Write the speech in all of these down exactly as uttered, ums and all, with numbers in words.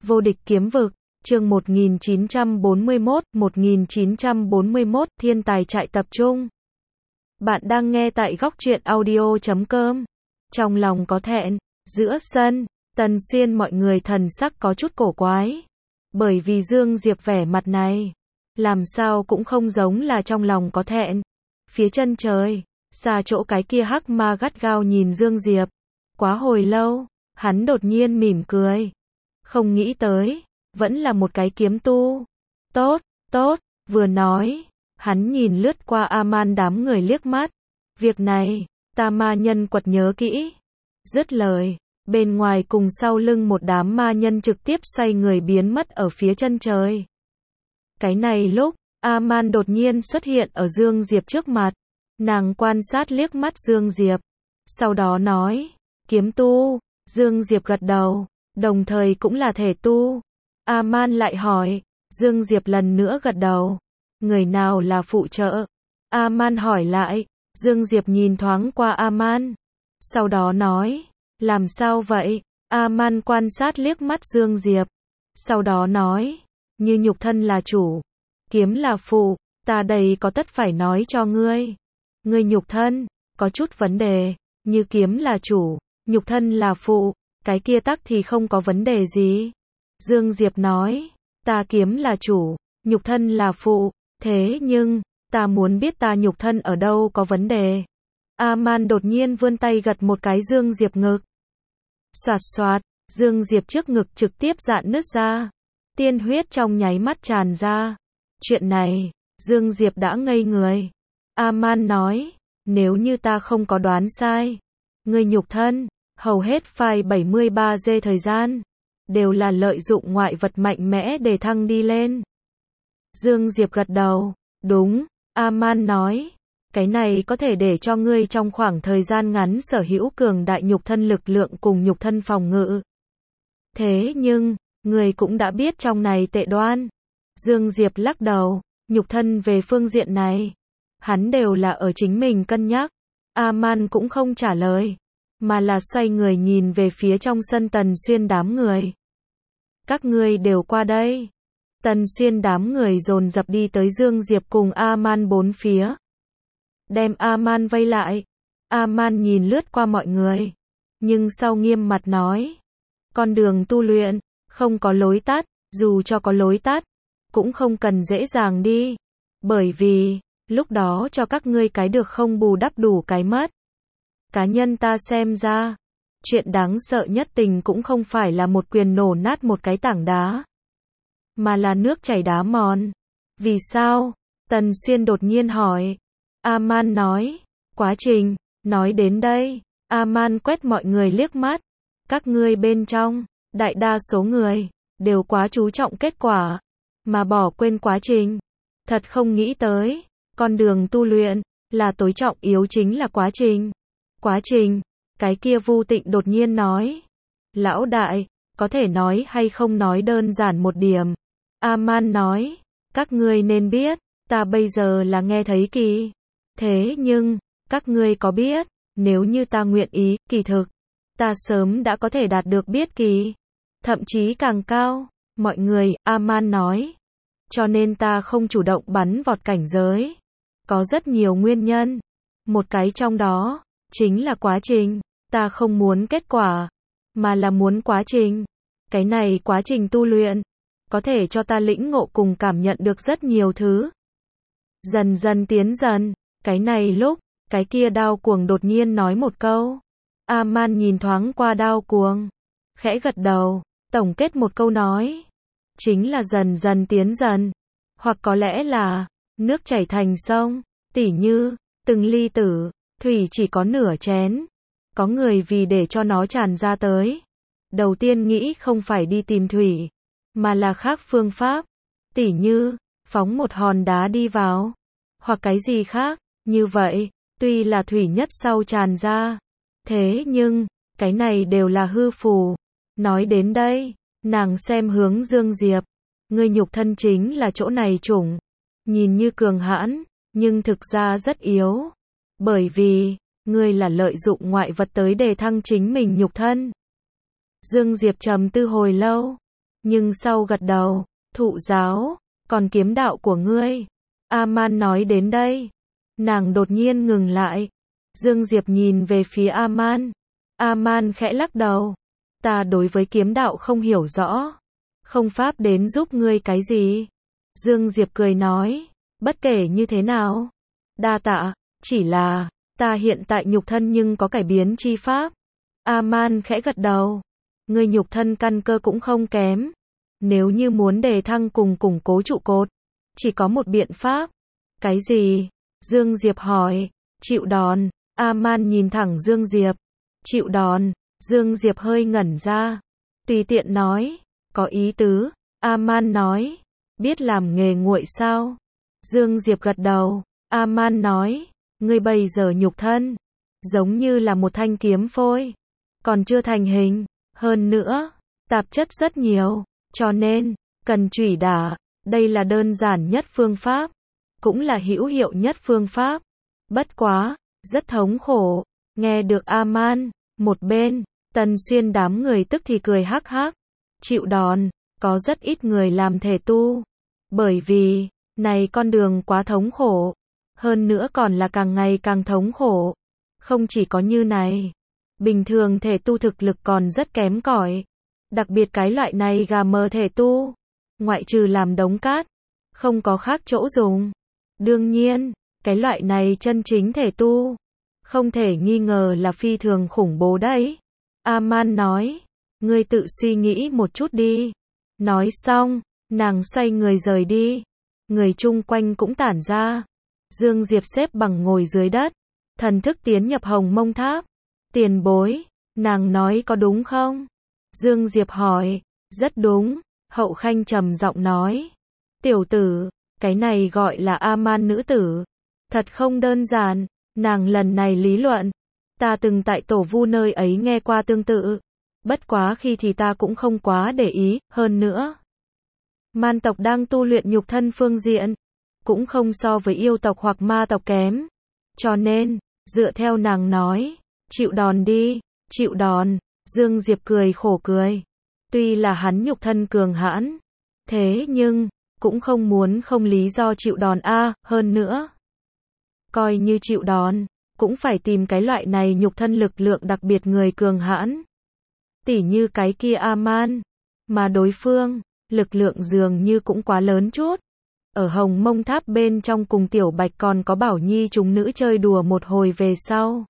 Vô địch kiếm vực, chương một nghìn chín trăm bốn mươi mốt, một nghìn chín trăm bốn mươi mốt, thiên tài trại tập trung. Bạn đang nghe tại góc truyện audio chấm com. Trong lòng có thẹn, giữa sân, Tần Xuyên mọi người thần sắc có chút cổ quái. Bởi vì Dương Diệp vẻ mặt này, làm sao cũng không giống là trong lòng có thẹn. Phía chân trời, xa chỗ cái kia hắc ma gắt gao nhìn Dương Diệp. Quá hồi lâu, hắn đột nhiên mỉm cười. Không nghĩ tới, vẫn là một cái kiếm tu. Tốt, tốt, vừa nói, hắn nhìn lướt qua A-man đám người liếc mắt. Việc này, ta ma nhân quật nhớ kỹ. Dứt lời, bên ngoài cùng sau lưng một đám ma nhân trực tiếp xoay người biến mất ở phía chân trời. Cái này lúc, A-man đột nhiên xuất hiện ở Dương Diệp trước mặt. Nàng quan sát liếc mắt Dương Diệp. Sau đó nói, kiếm tu. Dương Diệp gật đầu, đồng thời cũng là thể tu. A-man lại hỏi, Dương Diệp lần nữa gật đầu. Người nào là phụ trợ? A-man hỏi lại, Dương Diệp nhìn thoáng qua A-man. Sau đó nói, làm sao vậy? A-man quan sát liếc mắt Dương Diệp. Sau đó nói, như nhục thân là chủ, kiếm là phụ, ta đây có tất phải nói cho ngươi. Ngươi nhục thân, có chút vấn đề, như kiếm là chủ, nhục thân là phụ, cái kia tắc thì không có vấn đề gì. Dương Diệp nói, ta kiếm là chủ, nhục thân là phụ, thế nhưng, ta muốn biết ta nhục thân ở đâu có vấn đề. A-man đột nhiên vươn tay gật một cái Dương Diệp ngực. Xoạt xoạt, Dương Diệp trước ngực trực tiếp rạn nứt ra. Tiên huyết trong nháy mắt tràn ra. Chuyện này, Dương Diệp đã ngây người. A-man nói, nếu như ta không có đoán sai, ngươi nhục thân, hầu hết phai bảy mươi ba giây thời gian, đều là lợi dụng ngoại vật mạnh mẽ để thăng đi lên. Dương Diệp gật đầu, đúng, A-man nói, cái này có thể để cho ngươi trong khoảng thời gian ngắn sở hữu cường đại nhục thân lực lượng cùng nhục thân phòng ngự. Thế nhưng, ngươi cũng đã biết trong này tệ đoan. Dương Diệp lắc đầu, nhục thân về phương diện này, hắn đều là ở chính mình cân nhắc. A-man cũng không trả lời, mà là xoay người nhìn về phía trong sân Tần Xuyên đám người. Các ngươi đều qua đây. Tần Xuyên đám người dồn dập đi tới Dương Diệp cùng A-man bốn phía. Đem A-man vây lại. A-man nhìn lướt qua mọi người, nhưng sau nghiêm mặt nói, con đường tu luyện, không có lối tắt, dù cho có lối tắt, cũng không cần dễ dàng đi. Bởi vì, lúc đó cho các ngươi cái được không bù đắp đủ cái mất. Cá nhân ta xem ra, chuyện đáng sợ nhất tình cũng không phải là một quyền nổ nát một cái tảng đá, mà là nước chảy đá mòn. Vì sao? Tần Xuyên đột nhiên hỏi. A-man nói, quá trình. Nói đến đây, A-man quét mọi người liếc mắt. Các ngươi bên trong, đại đa số người, đều quá chú trọng kết quả, mà bỏ quên quá trình. Thật không nghĩ tới, con đường tu luyện, là tối trọng yếu chính là quá trình. Quá trình, cái kia Vu Tịnh đột nhiên nói. Lão đại, có thể nói hay không nói đơn giản một điểm. A-man nói, các ngươi nên biết, ta bây giờ là nghe thấy kỳ. Thế nhưng, các ngươi có biết, nếu như ta nguyện ý, kỳ thực, ta sớm đã có thể đạt được biết kỳ. Thậm chí càng cao, mọi người, A-man nói. Cho nên ta không chủ động bắn vọt cảnh giới. Có rất nhiều nguyên nhân. Một cái trong đó, chính là quá trình. Ta không muốn kết quả, mà là muốn quá trình. Cái này quá trình tu luyện, có thể cho ta lĩnh ngộ cùng cảm nhận được rất nhiều thứ. Dần dần tiến dần, cái này lúc, cái kia Đao Cuồng đột nhiên nói một câu. A-man nhìn thoáng qua Đao Cuồng, khẽ gật đầu, tổng kết một câu nói. Chính là dần dần tiến dần, hoặc có lẽ là, nước chảy thành sông, tỉ như, từng ly tử, thủy chỉ có nửa chén. Có người vì để cho nó tràn ra tới, đầu tiên nghĩ không phải đi tìm thủy, mà là khác phương pháp, tỉ như, phóng một hòn đá đi vào, hoặc cái gì khác, như vậy, tuy là thủy nhất sau tràn ra, thế nhưng, cái này đều là hư phù. Nói đến đây, nàng xem hướng Dương Diệp, ngươi nhục thân chính là chỗ này chủng, nhìn như cường hãn, nhưng thực ra rất yếu, bởi vì, ngươi là lợi dụng ngoại vật tới đề thăng chính mình nhục thân. Dương Diệp trầm tư hồi lâu, Nhưng sau gật đầu, thụ giáo, còn kiếm đạo của ngươi. A-man nói đến đây. Nàng đột nhiên ngừng lại. Dương Diệp nhìn về phía A-man. A-man khẽ lắc đầu. Ta đối với kiếm đạo không hiểu rõ. Không pháp đến giúp ngươi cái gì. Dương Diệp cười nói. Bất kể như thế nào. Đa tạ, chỉ là, ta hiện tại nhục thân nhưng có cải biến chi pháp. A-man khẽ gật đầu. Ngươi nhục thân căn cơ cũng không kém. Nếu như muốn đề thăng cùng củng cố trụ cột, chỉ có một biện pháp. Cái gì? Dương Diệp hỏi. Chịu đòn. A-man nhìn thẳng Dương Diệp. Chịu đòn. Dương Diệp hơi ngẩn ra. Tùy tiện nói. Có ý tứ. A-man nói. Biết làm nghề nguội sao? Dương Diệp gật đầu. A-man nói. Ngươi bây giờ nhục thân giống như là một thanh kiếm phôi. Còn chưa thành hình. Hơn nữa, tạp chất rất nhiều. Cho nên, cần chủy đả. Đây là đơn giản nhất phương pháp. Cũng là hữu hiệu nhất phương pháp. Bất quá, rất thống khổ. Nghe được A-man. Một bên, Tần Xuyên đám người tức thì cười hắc hắc. Chịu đòn, có rất ít người làm thể tu. Bởi vì, này con đường quá thống khổ. Hơn nữa còn là càng ngày càng thống khổ. Không chỉ có như này. Bình thường thể tu thực lực còn rất kém cỏi. Đặc biệt cái loại này gà mờ thể tu. Ngoại trừ làm đống cát. Không có khác chỗ dùng. Đương nhiên, cái loại này chân chính thể tu. Không thể nghi ngờ là phi thường khủng bố đấy. A-man nói. Ngươi tự suy nghĩ một chút đi. Nói xong, nàng xoay người rời đi. Người chung quanh cũng tản ra. Dương Diệp xếp bằng ngồi dưới đất. Thần thức tiến nhập Hồng Mông Tháp. Tiền bối, nàng nói có đúng không? Dương Diệp hỏi. Rất đúng. Hậu Khanh trầm giọng nói. Tiểu tử, cái này gọi là A-man nữ tử. Thật không đơn giản. Nàng lần này lý luận. Ta từng tại tổ vu nơi ấy nghe qua tương tự. Bất quá khi thì ta cũng không quá để ý. Hơn nữa, man tộc đang tu luyện nhục thân phương diện. Cũng không so với yêu tộc hoặc ma tộc kém. Cho nên, dựa theo nàng nói. Chịu đòn đi. Chịu đòn. Dương Diệp cười khổ cười. Tuy là hắn nhục thân cường hãn. Thế nhưng, cũng không muốn không lý do chịu đòn a. Hơn nữa, coi như chịu đòn, cũng phải tìm cái loại này nhục thân lực lượng đặc biệt người cường hãn. Tỉ như cái kia A-man. Mà đối phương, lực lượng dường như cũng quá lớn chút. Ở Hồng Mông Tháp bên trong cùng Tiểu Bạch còn có Bảo Nhi chúng nữ chơi đùa một hồi về sau.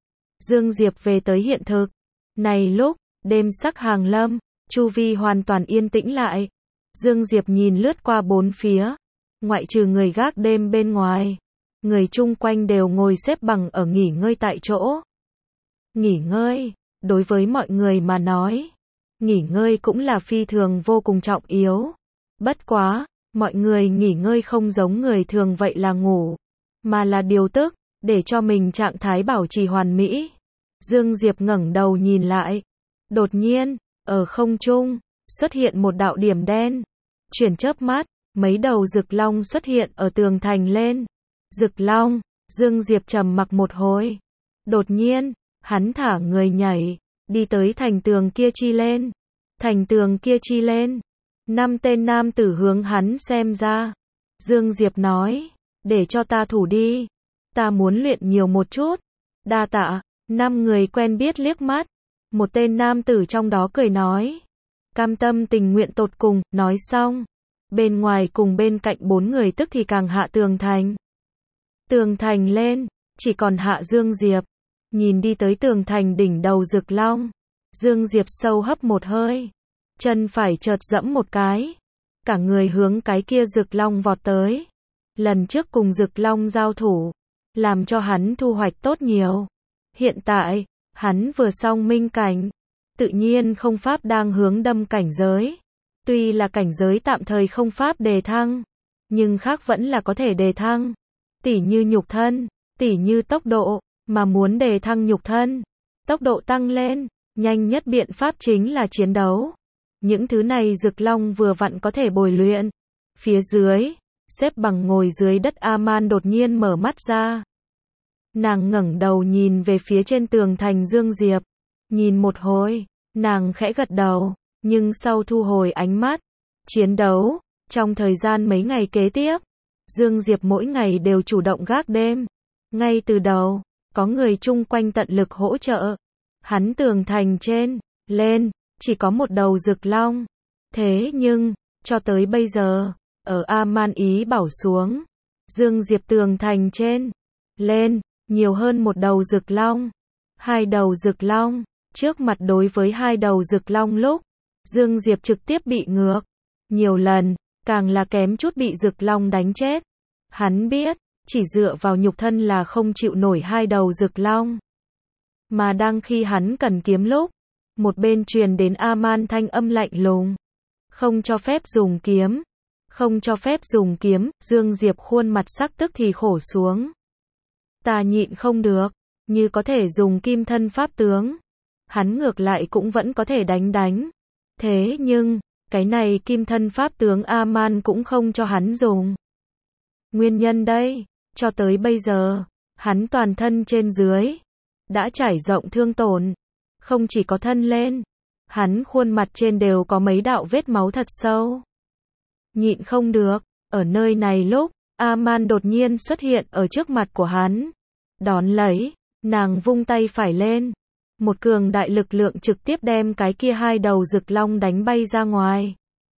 Dương Diệp về tới hiện thực. Này lúc, đêm sắc hàng lâm, chu vi hoàn toàn yên tĩnh lại. Dương Diệp nhìn lướt qua bốn phía. Ngoại trừ người gác đêm bên ngoài. Người chung quanh đều ngồi xếp bằng ở nghỉ ngơi tại chỗ. Nghỉ ngơi, đối với mọi người mà nói, nghỉ ngơi cũng là phi thường vô cùng trọng yếu. Bất quá, mọi người nghỉ ngơi không giống người thường vậy là ngủ, mà là điều tức, để cho mình trạng thái bảo trì hoàn mỹ. Dương Diệp ngẩng đầu nhìn lại. Đột nhiên, ở không trung, xuất hiện một đạo điểm đen. Chuyển chớp mắt, mấy đầu rực long xuất hiện ở tường thành lên. Rực long, Dương Diệp trầm mặc một hồi. Đột nhiên, hắn thả người nhảy, đi tới thành tường kia chi lên. Thành tường kia chi lên. Năm tên nam tử hướng hắn xem ra. Dương Diệp nói, để cho ta thủ đi. Ta muốn luyện nhiều một chút. Đa tạ. Năm người quen biết liếc mắt. Một tên nam tử trong đó cười nói. Cam tâm tình nguyện tột cùng. Nói xong, bên ngoài cùng bên cạnh bốn người tức thì càng hạ tường thành. Tường thành lên, chỉ còn hạ Dương Diệp. Nhìn đi tới tường thành đỉnh đầu rực long. Dương Diệp sâu hấp một hơi. Chân phải chợt dẫm một cái. Cả người hướng cái kia rực long vọt tới. Lần trước cùng rực long giao thủ, làm cho hắn thu hoạch tốt nhiều. Hiện tại, hắn vừa xong minh cảnh. Tự nhiên không pháp đang hướng đâm cảnh giới. Tuy là cảnh giới tạm thời không pháp đề thăng, nhưng khác vẫn là có thể đề thăng. Tỉ như nhục thân, tỉ như tốc độ, mà muốn đề thăng nhục thân, tốc độ tăng lên, nhanh nhất biện pháp chính là chiến đấu. Những thứ này Dực Long vừa vặn có thể bồi luyện. Phía dưới, xếp bằng ngồi dưới đất A-man đột nhiên mở mắt ra. Nàng ngẩng đầu nhìn về phía trên tường thành Dương Diệp. Nhìn một hồi, nàng khẽ gật đầu. Nhưng sau thu hồi ánh mắt, chiến đấu, trong thời gian mấy ngày kế tiếp, Dương Diệp mỗi ngày đều chủ động gác đêm. Ngay từ đầu, có người chung quanh tận lực hỗ trợ. Hắn tường thành trên, lên, chỉ có một đầu rực long. Thế nhưng, cho tới bây giờ, ở A-man ý bảo xuống, Dương Diệp tường thành trên, lên, nhiều hơn một đầu rực long. Hai đầu rực long, trước mặt đối với hai đầu rực long lúc, Dương Diệp trực tiếp bị ngược. Nhiều lần, càng là kém chút bị rực long đánh chết. Hắn biết, chỉ dựa vào nhục thân là không chịu nổi hai đầu rực long. Mà đang khi hắn cần kiếm lúc, một bên truyền đến A-man thanh âm lạnh lùng. Không cho phép dùng kiếm. Không cho phép dùng kiếm, Dương Diệp khuôn mặt sắc tức thì khổ xuống. Ta nhịn không được, như có thể dùng kim thân pháp tướng. Hắn ngược lại cũng vẫn có thể đánh đánh. Thế nhưng, cái này kim thân pháp tướng A-man cũng không cho hắn dùng. Nguyên nhân đây, cho tới bây giờ, hắn toàn thân trên dưới, đã trải rộng thương tổn. Không chỉ có thân lên, hắn khuôn mặt trên đều có mấy đạo vết máu thật sâu. Nhịn không được, ở nơi này lúc, A-man đột nhiên xuất hiện ở trước mặt của hắn. Đón lấy, nàng vung tay phải lên. Một cường đại lực lượng trực tiếp đem cái kia hai đầu rực long đánh bay ra ngoài.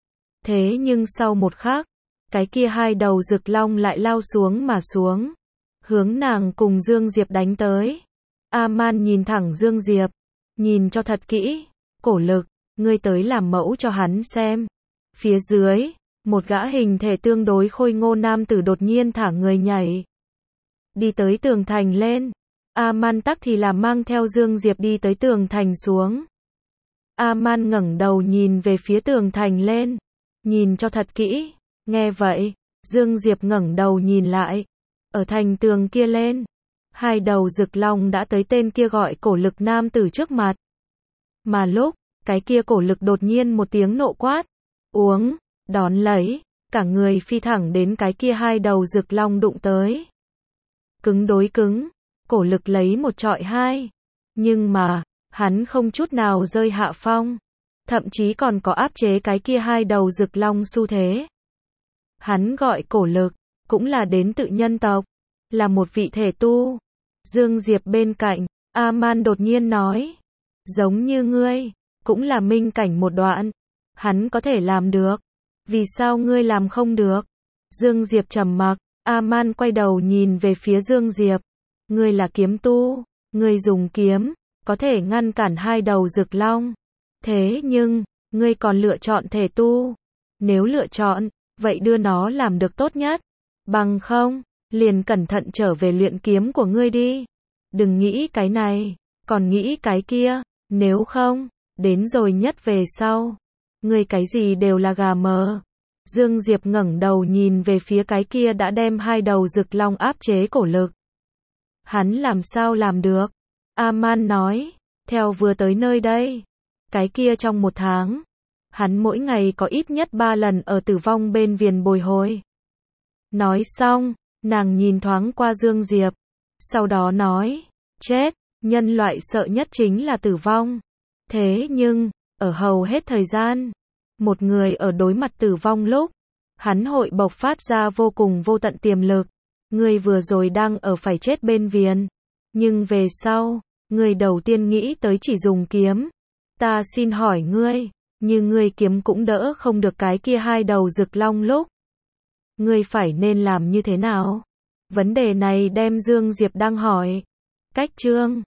Thế nhưng sau một khắc, cái kia hai đầu rực long lại lao xuống mà xuống. Hướng nàng cùng Dương Diệp đánh tới. A-man nhìn thẳng Dương Diệp. Nhìn cho thật kỹ. Cổ lực, ngươi tới làm mẫu cho hắn xem. Phía dưới, một gã hình thể tương đối khôi ngô nam tử đột nhiên thả người nhảy. Đi tới tường thành lên. A-man tắc thì là mang theo Dương Diệp đi tới tường thành xuống. A-man ngẩng đầu nhìn về phía tường thành lên. Nhìn cho thật kỹ. Nghe vậy, Dương Diệp ngẩng đầu nhìn lại. Ở thành tường kia lên, hai đầu rực long đã tới tên kia gọi cổ lực nam tử trước mặt. Mà lúc, cái kia cổ lực đột nhiên một tiếng nộ quát. Uống, đón lấy, cả người phi thẳng đến cái kia hai đầu rực long đụng tới. Cứng đối cứng, cổ lực lấy một trọi hai. Nhưng mà, hắn không chút nào rơi hạ phong. Thậm chí còn có áp chế cái kia hai đầu rực long xu thế. Hắn gọi cổ lực, cũng là đến tự nhân tộc, là một vị thể tu. Dương Diệp bên cạnh, A-man đột nhiên nói, giống như ngươi, cũng là minh cảnh một đoạn, hắn có thể làm được, vì sao ngươi làm không được? Dương Diệp trầm mặc, A-man quay đầu nhìn về phía Dương Diệp, ngươi là kiếm tu, ngươi dùng kiếm, có thể ngăn cản hai đầu rực long, thế nhưng, ngươi còn lựa chọn thể tu, nếu lựa chọn, vậy đưa nó làm được tốt nhất, bằng không, liền cẩn thận trở về luyện kiếm của ngươi đi, đừng nghĩ cái này, còn nghĩ cái kia, nếu không, đến rồi nhất về sau, ngươi cái gì đều là gà mờ. Dương Diệp ngẩng đầu nhìn về phía cái kia đã đem hai đầu rực long áp chế cổ lực. Hắn làm sao làm được? A-man nói, theo vừa tới nơi đây, cái kia trong một tháng, hắn mỗi ngày có ít nhất ba lần ở tử vong bên viền bồi hồi. Nói xong, nàng nhìn thoáng qua Dương Diệp, sau đó nói, chết, nhân loại sợ nhất chính là tử vong. Thế nhưng, ở hầu hết thời gian, một người ở đối mặt tử vong lúc, hắn hội bộc phát ra vô cùng vô tận tiềm lực. Người vừa rồi đang ở phải chết bên viền, nhưng về sau, người đầu tiên nghĩ tới chỉ dùng kiếm. Ta xin hỏi ngươi, như ngươi kiếm cũng đỡ không được cái kia hai đầu rực long lúc. Ngươi phải nên làm như thế nào? Vấn đề này đem Dương Diệp đang hỏi. Cách chương